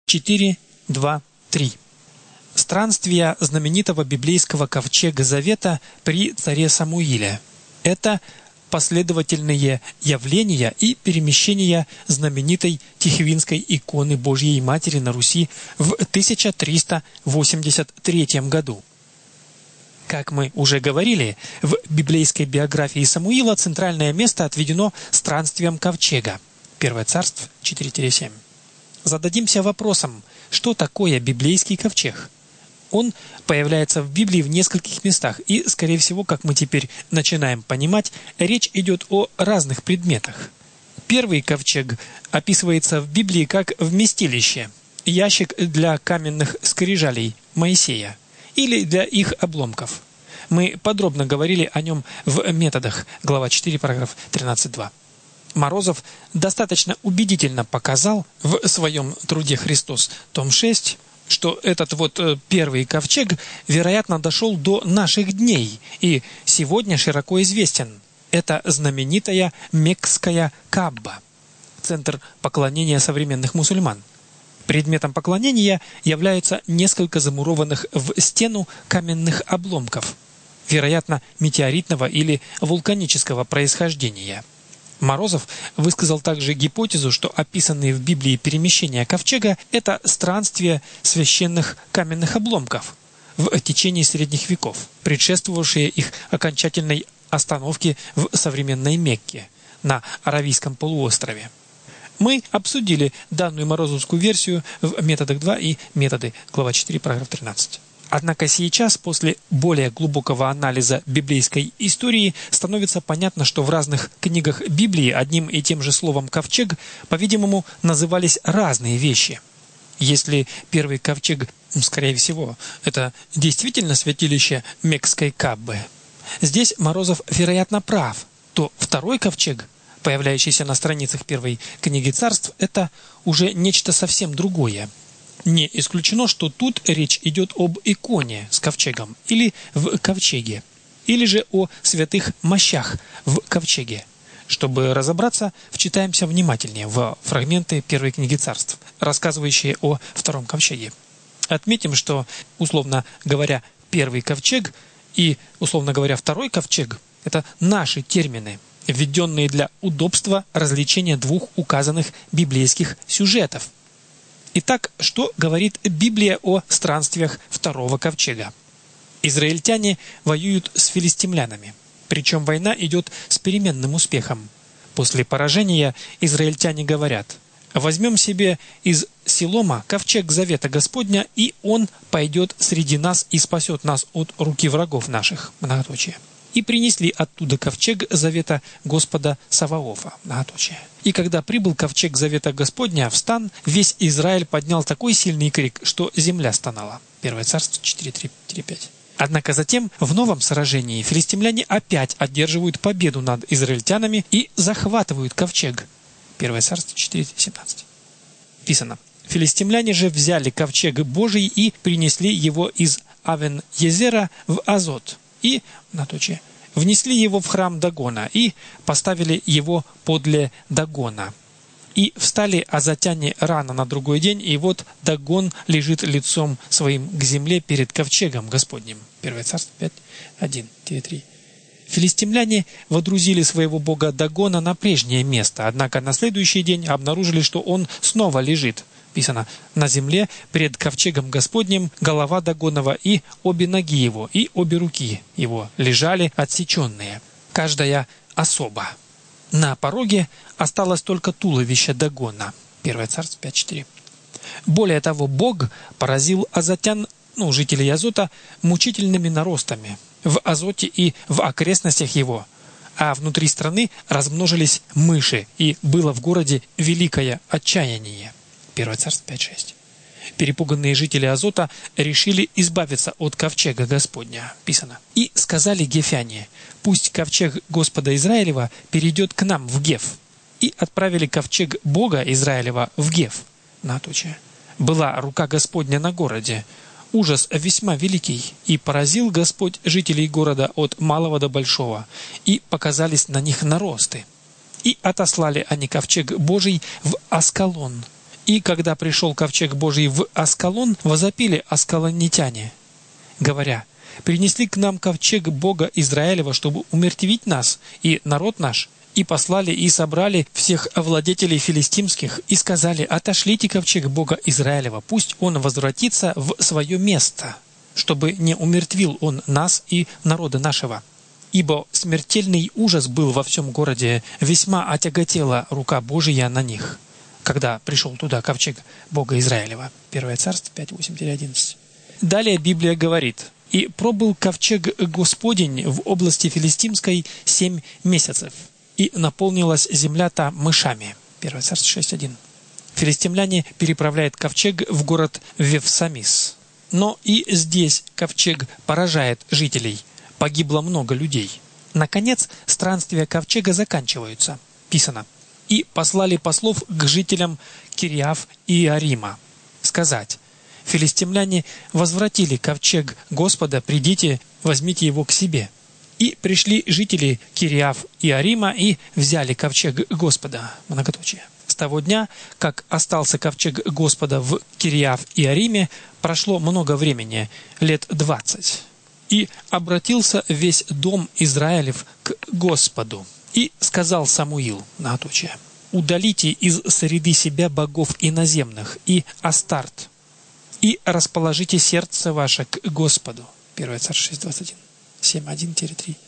4, 2, 3. Странствия знаменитого библейского ковчега Завета при царе Самуиле. Это последовательные явления и перемещения знаменитой Тихвинской иконы Божьей Матери на Руси в 1383 году. Как мы уже говорили, в библейской биографии Самуила центральное место отведено странствиям ковчега. 1 Царств 4-7. Зададимся вопросом, что такое библейский ковчег? Он появляется в Библии в нескольких местах, и, скорее всего, как мы теперь начинаем понимать, речь идет о разных предметах. Первый ковчег описывается в Библии как вместилище, ящик для каменных скрижалей Моисея или для их обломков. Мы подробно говорили о нем в методах, глава 4, параграф 13.2. Морозов достаточно убедительно показал в своем труде «Христос», том 6, что этот первый ковчег, вероятно, дошел до наших дней и сегодня широко известен. Это знаменитая Меккская Каба, центр поклонения современных мусульман. Предметом поклонения являются несколько замурованных в стену каменных обломков, вероятно, метеоритного или вулканического происхождения. Морозов высказал также гипотезу, что описанные в Библии перемещения ковчега – это странствия священных каменных обломков в течение средних веков, предшествовавшие их окончательной остановке в современной Мекке на Аравийском полуострове. Мы обсудили данную морозовскую версию в методах 2 и методы, глава 4, параграф 13. Однако сейчас, после более глубокого анализа библейской истории, становится понятно, что в разных книгах Библии одним и тем же словом «ковчег», по-видимому, назывались разные вещи. Если первый ковчег, скорее всего, это действительно святилище Меккской Каббы, здесь Морозов, вероятно, прав, то второй ковчег, появляющийся на страницах первой книги Царств, это уже нечто совсем другое. Не исключено, что тут речь идет об иконе с ковчегом или в ковчеге, или же о святых мощах в ковчеге. Чтобы разобраться, вчитаемся внимательнее в фрагменты первой книги Царств, рассказывающие о втором ковчеге. Отметим, что, условно говоря, первый ковчег и, условно говоря, второй ковчег – это наши термины, введенные для удобства развлечения двух указанных библейских сюжетов. Итак, что говорит Библия о странствиях второго ковчега? Израильтяне воюют с филистимлянами, причем война идет с переменным успехом. После поражения израильтяне говорят: «Возьмем себе из Силома ковчег завета Господня, и он пойдет среди нас и спасет нас от руки врагов наших». Многоточие. И принесли оттуда ковчег завета Господа Саваофа. Многоточие. И когда прибыл ковчег завета Господня в стан, весь Израиль поднял такой сильный крик, что земля стонала. 1 Царств 4:3-5. Однако затем в новом сражении филистимляне опять одерживают победу над израильтянами и захватывают ковчег. 1 Царств 4:17. Писано: «Филистимляне же взяли ковчег Божий и принесли его из Авен-Езера в Азот, и, внесли его в храм Дагона и поставили его подле Дагона. И встали азотяне рано на другой день, и вот Дагон лежит лицом своим к земле перед ковчегом Господним». 1 Царств 5:1-3. Филистимляне водрузили своего бога Дагона на прежнее место, однако на следующий день обнаружили, что он снова лежит. Писано: «На земле пред ковчегом Господним голова Дагонова и обе ноги его, и обе руки его лежали отсеченные, каждая особо. На пороге осталось только туловище Дагона». 1 Царств 5:4. Более того, Бог поразил азотян, жителей Азота, мучительными наростами в Азоте и в окрестностях его, а внутри страны размножились мыши, и было в городе великое отчаяние. 1 Царств 5:6. Перепуганные жители Азота решили избавиться от ковчега Господня. Писано: «И сказали гефяне: пусть ковчег Господа Израилева перейдет к нам в Геф. И отправили ковчег Бога Израилева в Геф». Многоточие. «Была рука Господня на городе, ужас весьма великий, и поразил Господь жителей города от малого до большого, и показались на них наросты. И отослали они ковчег Божий в Аскалон, И когда пришел ковчег Божий в Аскалон, возопили аскалонитяне, говоря: «Принесли к нам ковчег Бога Израилева, чтобы умертвить нас и народ наш». И послали и собрали всех владетелей филистимских и сказали: «Отошлите ковчег Бога Израилева, пусть он возвратится в свое место, чтобы не умертвил он нас и народа нашего». Ибо смертельный ужас был во всем городе, весьма отяготела рука Божия на них, когда пришел туда ковчег Бога Израилева. 1 Царств 5:8-11. Далее Библия говорит: «И пробыл ковчег Господень в области филистимской 7 месяцев, и наполнилась земля та мышами». 1 Царств 6:1. Филистимляне переправляют ковчег в город Вевсамис. Но и здесь ковчег поражает жителей. Погибло много людей. Наконец, странствия ковчега заканчиваются. Писано: «И послали послов к жителям Кириаф и Иарима сказать: филистимляне возвратили ковчег Господа, придите, возьмите его к себе». И пришли жители Кириаф и Иарима и взяли ковчег Господа. Многоточие. С того дня, как остался ковчег Господа в Кириаф и Иариме, прошло много времени, лет 20. И обратился весь дом Израилев к Господу. И сказал Самуил, многоточие: «Удалите из среды себя богов иноземных и Астарт, и расположите сердце ваше к Господу». 1 Царств 6:21. 7:1-3.